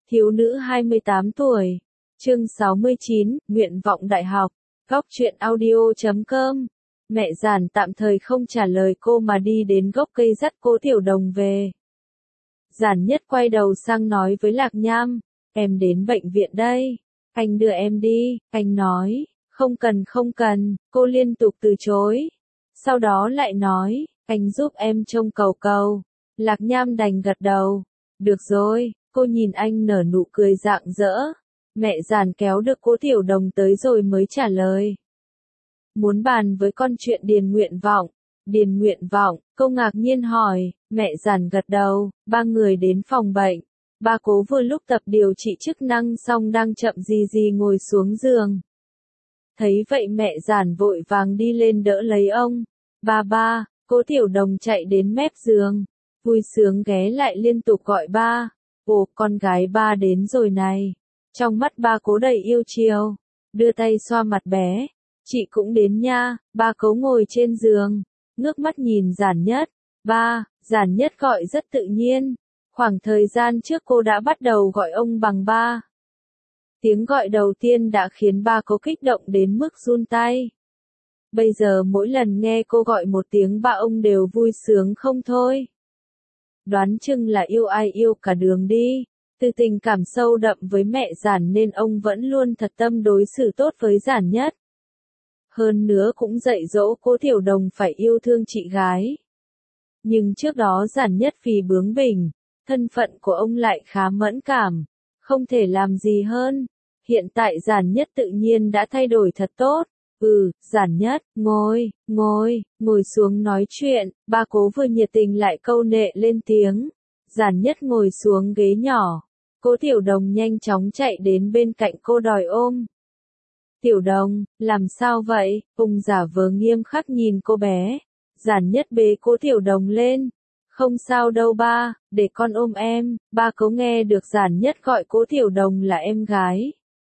Thiếu nữ 28 tuổi. Chương 69, nguyện vọng đại học. Góc truyện audio.com. Mẹ Giản tạm thời không trả lời cô mà đi đến gốc cây dắt Cố Tiểu Đồng về. Giản Nhất quay đầu sang nói với Lạc Nham, em đến bệnh viện đây. Anh đưa em đi, anh nói, không cần, cô liên tục từ chối. Sau đó lại nói, anh giúp em trông cầu cầu. Lạc Nham đành gật đầu. Được rồi, cô nhìn anh nở nụ cười rạng rỡ. Mẹ Giản kéo được Cố Tiểu Đồng tới rồi mới trả lời. Muốn bàn với con chuyện điền nguyện vọng. Điền nguyện vọng, cô ngạc nhiên hỏi, mẹ Giản gật đầu, ba người đến phòng bệnh. Ba Cố vừa lúc tập điều trị chức năng xong đang chậm gì ngồi xuống giường. Thấy vậy mẹ Giản vội vàng đi lên đỡ lấy ông. Ba, Cố Tiểu Đồng chạy đến mép giường. Vui sướng ghé lại liên tục gọi ba. Ồ, con gái ba đến rồi này. Trong mắt ba Cố đầy yêu chiều. Đưa tay xoa mặt bé. Chị cũng đến nha. Ba Cố ngồi trên giường. Ngước mắt nhìn Giản Nhất. Ba, Giản Nhất gọi rất tự nhiên. Khoảng thời gian trước cô đã bắt đầu gọi ông bằng ba. Tiếng gọi đầu tiên đã khiến ba Cố kích động đến mức run tay. Bây giờ mỗi lần nghe cô gọi một tiếng ba ông đều vui sướng không thôi. Đoán chừng là yêu ai yêu cả đường đi. Từ tình cảm sâu đậm với mẹ Giản nên ông vẫn luôn thật tâm đối xử tốt với Giản Nhất. Hơn nữa cũng dạy dỗ Cố Tiểu Đồng phải yêu thương chị gái. Nhưng trước đó Giản Nhất vì bướng bỉnh, thân phận của ông lại khá mẫn cảm, không thể làm gì hơn. Hiện tại Giản Nhất tự nhiên đã thay đổi thật tốt. Giản Nhất, ngồi xuống nói chuyện. Ba Cố vừa nhiệt tình lại câu nệ lên tiếng. Giản Nhất ngồi xuống ghế nhỏ. Cố Tiểu Đồng nhanh chóng chạy đến bên cạnh cô đòi ôm. Tiểu Đồng, làm sao vậy? Ông giả vờ nghiêm khắc nhìn cô bé. Giản Nhất bế Cố Tiểu Đồng lên. Không sao đâu ba, để con ôm em. Ba Cố nghe được Giản Nhất gọi Cố Tiểu Đồng là em gái.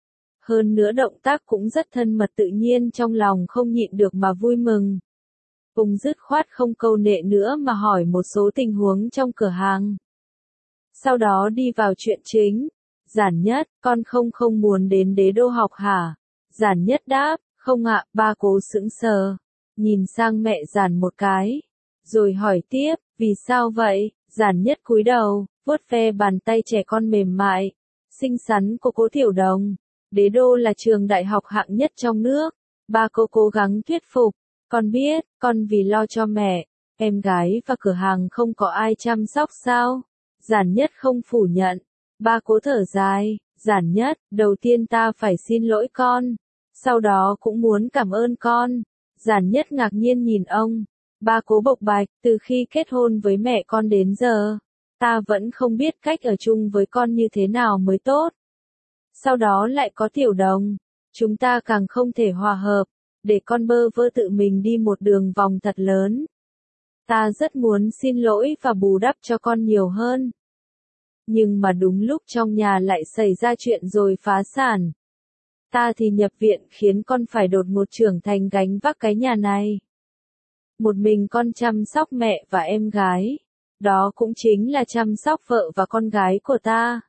Hơn nữa động tác cũng rất thân mật tự nhiên, trong lòng không nhịn được mà vui mừng. Ông dứt khoát không câu nệ nữa mà hỏi một số tình huống trong cửa hàng. Sau đó đi vào chuyện chính. Giản Nhất, con không muốn đến Đế Đô học hả? Giản Nhất đáp, không ạ. Ba Cố sững sờ, nhìn sang mẹ Giản một cái, rồi hỏi tiếp, vì sao vậy? Giản Nhất cúi đầu, vuốt ve bàn tay trẻ con mềm mại, xinh xắn của Cố Tiểu Đồng. Đế Đô là trường đại học hạng nhất trong nước. Ba Cố cố gắng thuyết phục, con biết, con vì lo cho mẹ, em gái và cửa hàng không có ai chăm sóc sao? Giản Nhất không phủ nhận. Ba Cố thở dài, Giản Nhất, đầu tiên ta phải xin lỗi con, sau đó cũng muốn cảm ơn con. Giản Nhất ngạc nhiên nhìn ông. Ba Cố bộc bạch, từ khi kết hôn với mẹ con đến giờ, ta vẫn không biết cách ở chung với con như thế nào mới tốt. Sau đó lại có Tiểu Đồng, chúng ta càng không thể hòa hợp, để con bơ vơ tự mình đi một đường vòng thật lớn. Ta rất muốn xin lỗi và bù đắp cho con nhiều hơn. Nhưng mà đúng lúc trong nhà lại xảy ra chuyện rồi phá sản. Ta thì nhập viện khiến con phải đột ngột trưởng thành gánh vác cái nhà này. Một mình con chăm sóc mẹ và em gái. Đó cũng chính là chăm sóc vợ và con gái của ta.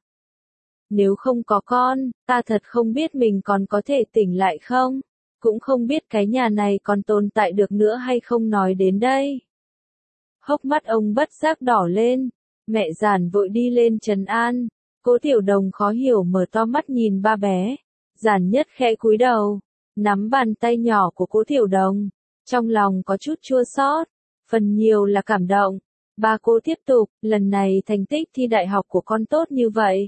Nếu không có con, ta thật không biết mình còn có thể tỉnh lại không. Cũng không biết cái nhà này còn tồn tại được nữa hay không nói đến đây. Hốc mắt ông bất giác đỏ lên. Mẹ Giản vội đi lên trấn an. Cố Tiểu Đồng khó hiểu mở to mắt nhìn ba bé. Giản Nhất khẽ cúi đầu, nắm bàn tay nhỏ của Cố Tiểu Đồng. Trong lòng có chút chua xót, phần nhiều là cảm động. Ba Cố tiếp tục, lần này thành tích thi đại học của con tốt như vậy.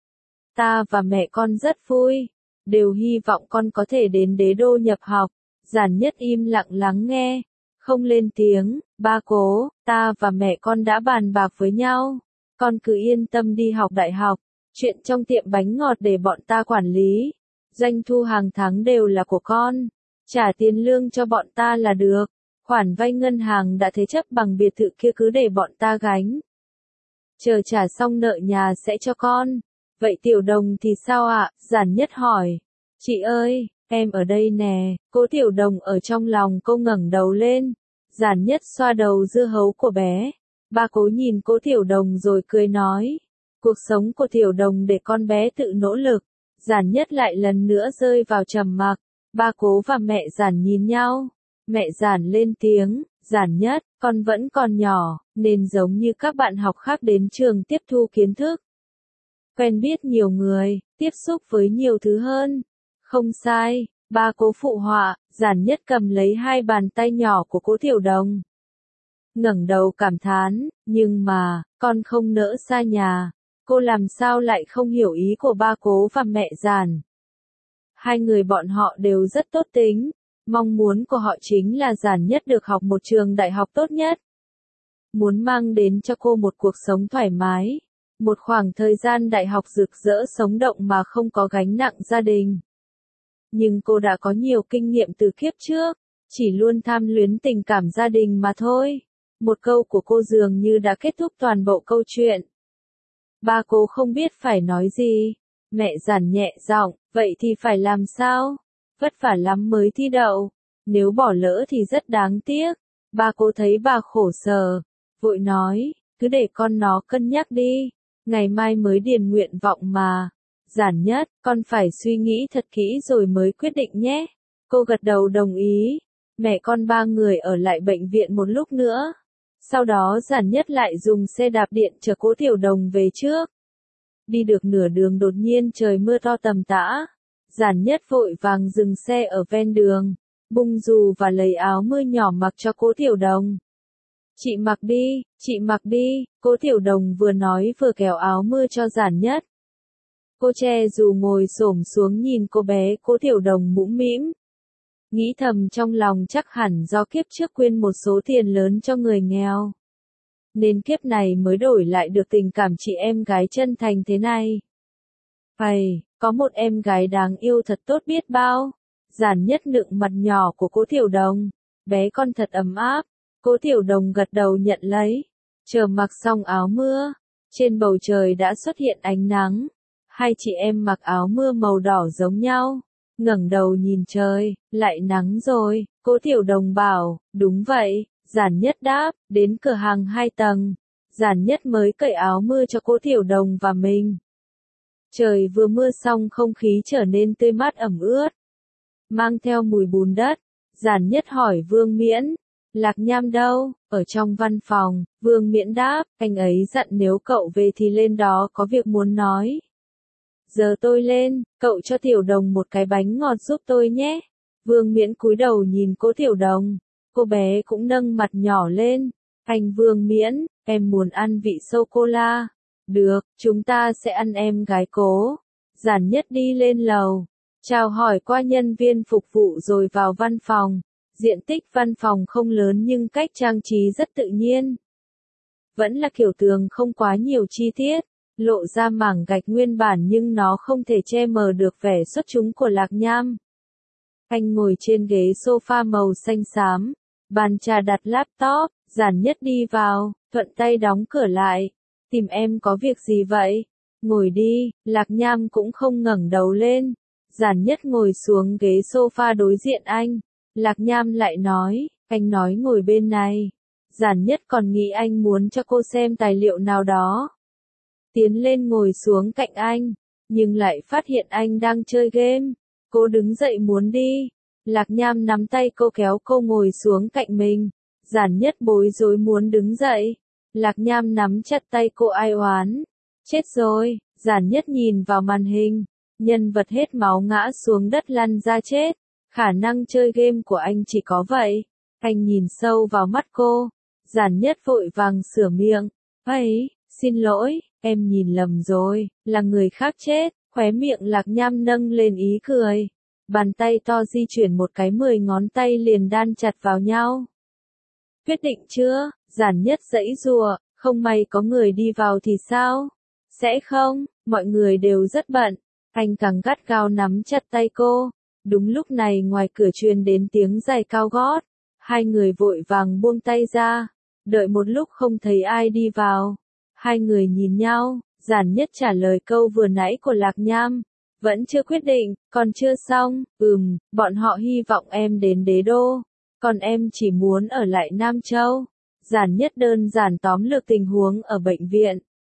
Ta và mẹ con rất vui, đều hy vọng con có thể đến Đế Đô nhập học. Giản Nhất im lặng lắng nghe, không lên tiếng. Ba Cố, ta và mẹ con đã bàn bạc với nhau. Con cứ yên tâm đi học đại học, chuyện trong tiệm bánh ngọt để bọn ta quản lý. Doanh thu hàng tháng đều là của con, trả tiền lương cho bọn ta là được. Khoản vay ngân hàng đã thế chấp bằng biệt thự kia cứ để bọn ta gánh. Chờ trả xong nợ nhà sẽ cho con. Vậy Tiểu Đồng thì sao ạ? Giản Nhất hỏi. Chị ơi, em ở đây nè. Cố Tiểu Đồng ở trong lòng cô ngẩng đầu lên. Giản Nhất xoa đầu dưa hấu của bé. Ba Cố nhìn Cố Tiểu Đồng rồi cười nói. Cuộc sống của Tiểu Đồng để con bé tự nỗ lực. Giản Nhất lại lần nữa rơi vào trầm mặc. Ba Cố và mẹ Giản nhìn nhau. Mẹ Giản lên tiếng, Giản Nhất, con vẫn còn nhỏ, nên giống như các bạn học khác đến trường tiếp thu kiến thức. Quen biết nhiều người, tiếp xúc với nhiều thứ hơn. Không sai, ba Cố phụ họa, Giản Nhất cầm lấy hai bàn tay nhỏ của Cố Tiểu Đồng. Ngẩng đầu cảm thán, nhưng mà, con không nỡ xa nhà. Cô làm sao lại không hiểu ý của ba Cố và mẹ Giản. Hai người bọn họ đều rất tốt tính. Mong muốn của họ chính là Giản Nhất được học một trường đại học tốt nhất. Muốn mang đến cho cô một cuộc sống thoải mái. Một khoảng thời gian đại học rực rỡ sống động mà không có gánh nặng gia đình. Nhưng cô đã có nhiều kinh nghiệm từ kiếp trước. Chỉ luôn tham luyến tình cảm gia đình mà thôi. Một câu của cô dường như đã kết thúc toàn bộ câu chuyện. Ba Cố không biết phải nói gì. Mẹ Giản nhẹ giọng, vậy thì phải làm sao? Vất vả lắm mới thi đậu. Nếu bỏ lỡ thì rất đáng tiếc. Ba Cố thấy bà khổ sở. Vội nói, cứ để con nó cân nhắc đi. Ngày mai mới điền nguyện vọng mà. Giản Nhất, con phải suy nghĩ thật kỹ rồi mới quyết định nhé. Cô gật đầu đồng ý. Mẹ con ba người ở lại bệnh viện một lúc nữa. Sau đó Giản Nhất lại dùng xe đạp điện chở Cố Tiểu Đồng về trước. Đi được nửa đường đột nhiên trời mưa to tầm tã. Giản Nhất vội vàng dừng xe ở ven đường, bung dù và lấy áo mưa nhỏ mặc cho Cố Tiểu Đồng. Chị mặc đi, Cố Tiểu Đồng vừa nói vừa kéo áo mưa cho Giản Nhất. Cô che dù ngồi xổm xuống nhìn cô bé Cố Tiểu Đồng mũm mĩm. Nghĩ thầm trong lòng chắc hẳn do kiếp trước quyên một số tiền lớn cho người nghèo. Nên kiếp này mới đổi lại được tình cảm chị em gái chân thành thế này. Phải, có một em gái đáng yêu thật tốt biết bao. Giản Nhất nựng mặt nhỏ của Cố Tiểu Đồng. Bé con thật ấm áp. Cố Tiểu Đồng gật đầu nhận lấy. Chờ mặc xong áo mưa. Trên bầu trời đã xuất hiện ánh nắng. Hai chị em mặc áo mưa màu đỏ giống nhau. Ngẩng đầu nhìn trời, lại nắng rồi. Cố Tiểu Đồng bảo, đúng vậy. Giản Nhất đáp, đến cửa hàng 2 tầng. Giản Nhất mới cởi áo mưa cho Cố Tiểu Đồng và mình. Trời vừa mưa xong không khí trở nên tươi mát ẩm ướt. Mang theo mùi bùn đất. Giản Nhất hỏi Vương Miễn. Lạc Nham đâu? Ở trong văn phòng. Vương Miễn đáp, anh ấy dặn nếu cậu về thì lên đó có việc muốn nói. Giờ tôi lên, cậu cho Tiểu Đồng một cái bánh ngọt giúp tôi nhé. Vương Miễn cúi đầu nhìn Cố Tiểu Đồng. Cô bé cũng nâng mặt nhỏ lên. Anh Vương Miễn, em muốn ăn vị sô-cô-la. Được, chúng ta sẽ ăn em gái Cố. Giản Nhất đi lên lầu. Chào hỏi qua nhân viên phục vụ rồi vào văn phòng. Diện tích văn phòng không lớn nhưng cách trang trí rất tự nhiên. Vẫn là kiểu tường không quá nhiều chi tiết. Lộ ra mảng gạch nguyên bản nhưng nó không thể che mờ được vẻ xuất chúng của Lạc Nham. Anh ngồi trên ghế sofa màu xanh xám. Bàn trà đặt laptop. Giản Nhất đi vào, thuận tay đóng cửa lại. Tìm em có việc gì vậy? Ngồi đi, Lạc Nham cũng không ngẩng đầu lên. Giản Nhất ngồi xuống ghế sofa đối diện anh. Lạc Nham lại nói, anh nói ngồi bên này. Giản Nhất còn nghĩ anh muốn cho cô xem tài liệu nào đó. Tiến lên ngồi xuống cạnh anh, nhưng lại phát hiện anh đang chơi game. Cô đứng dậy muốn đi. Lạc Nham nắm tay cô kéo cô ngồi xuống cạnh mình. Giản Nhất bối rối muốn đứng dậy. Lạc Nham nắm chặt tay cô ai oán. Chết rồi, Giản Nhất nhìn vào màn hình. Nhân vật hết máu ngã xuống đất lăn ra chết. Khả năng chơi game của anh chỉ có vậy. Anh nhìn sâu vào mắt cô. Giản Nhất vội vàng sửa miệng. Ấy, xin lỗi, em nhìn lầm rồi, là người khác chết. Khóe miệng Lạc Nham nâng lên ý cười. Bàn tay to di chuyển một cái 10 ngón tay liền đan chặt vào nhau. Quyết định chưa? Giản Nhất giãy giụa, không may có người đi vào thì sao? Sẽ không, mọi người đều rất bận. Anh càng gắt gao nắm chặt tay cô. Đúng lúc này ngoài cửa truyền đến tiếng giày cao gót. Hai người vội vàng buông tay ra. Đợi một lúc không thấy ai đi vào. Hai người nhìn nhau, Giản Nhất trả lời câu vừa nãy của Lạc Nham. Vẫn chưa quyết định, còn chưa xong, bọn họ hy vọng em đến Đế Đô. Còn em chỉ muốn ở lại Nam Châu. Giản Nhất đơn giản tóm lược tình huống ở bệnh viện.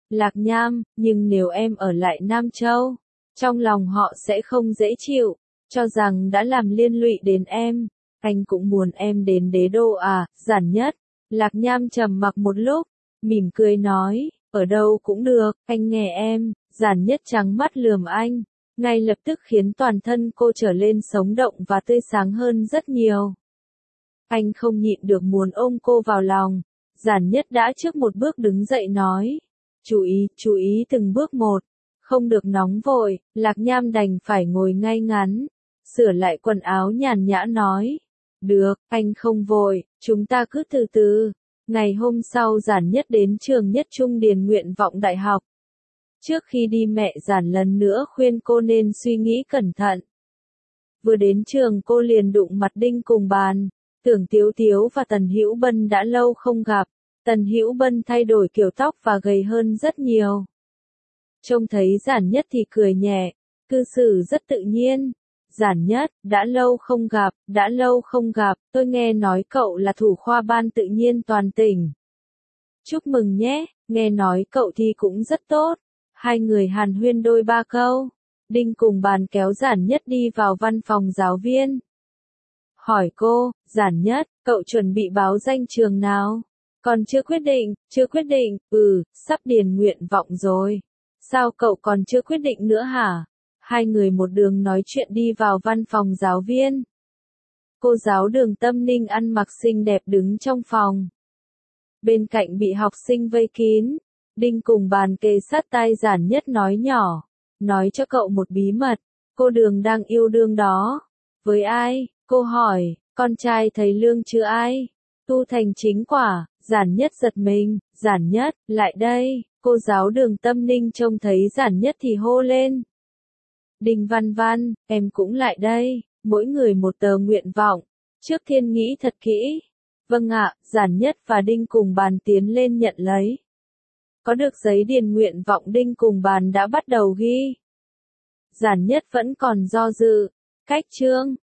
Lạc Nham, nhưng nếu em ở lại Nam Châu, trong lòng họ sẽ không dễ chịu, cho rằng đã làm liên lụy đến em. Anh cũng muốn em đến đế đô à, Giản Nhất. Lạc Nham trầm mặc một lúc, mỉm cười nói, ở đâu cũng được, anh nghe em. Giản Nhất trắng mắt lườm anh, ngay lập tức khiến toàn thân cô trở lên sống động và tươi sáng hơn rất nhiều. Anh không nhịn được muốn ôm cô vào lòng. Giản Nhất đã trước một bước đứng dậy nói, chú ý từng bước một, không được nóng vội. Lạc Nham đành phải ngồi ngay ngắn, sửa lại quần áo nhàn nhã nói, được, anh không vội, chúng ta cứ từ từ. Ngày hôm sau Giản Nhất đến trường Nhất Trung điền nguyện vọng đại học. Trước khi đi mẹ Giản lần nữa khuyên cô nên suy nghĩ cẩn thận. Vừa đến trường cô liền đụng mặt Đinh Cùng Bàn. Tưởng Tiếu Tiếu và Tần Hữu Bân đã lâu không gặp. Tần Hữu Bân thay đổi kiểu tóc và gầy hơn rất nhiều. Trông thấy Giản Nhất thì cười nhẹ, cư xử rất tự nhiên. Giản Nhất, đã lâu không gặp, tôi nghe nói cậu là thủ khoa ban tự nhiên toàn tỉnh. Chúc mừng nhé, nghe nói cậu thi cũng rất tốt. Hai người hàn huyên đôi ba câu. Đinh Cùng Bàn kéo Giản Nhất đi vào văn phòng giáo viên. Hỏi cô, Giản Nhất, cậu chuẩn bị báo danh trường nào? Còn chưa quyết định, sắp điền nguyện vọng rồi. Sao cậu còn chưa quyết định nữa hả? Hai người một đường nói chuyện đi vào văn phòng giáo viên. Cô giáo Đường Tâm Ninh ăn mặc xinh đẹp đứng trong phòng. Bên cạnh bị học sinh vây kín. Đinh Cùng Bàn kề sát tai Giản Nhất nói nhỏ. Nói cho cậu một bí mật, cô Đường đang yêu đương đó. Với ai? Cô hỏi, con trai thầy Lương chứ ai? Tu Thành chính quả. Giản Nhất giật mình, Giản Nhất, lại đây. Cô giáo Đường Tâm Ninh trông thấy Giản Nhất thì hô lên. Đinh Văn Văn, em cũng lại đây, mỗi người một tờ nguyện vọng. Trước Thiên nghĩ thật kỹ. Vâng ạ, Giản Nhất và Đinh Cùng Bàn tiến lên nhận lấy. Có được giấy điền nguyện vọng Đinh Cùng Bàn đã bắt đầu ghi. Giản Nhất vẫn còn do dự. Cách chương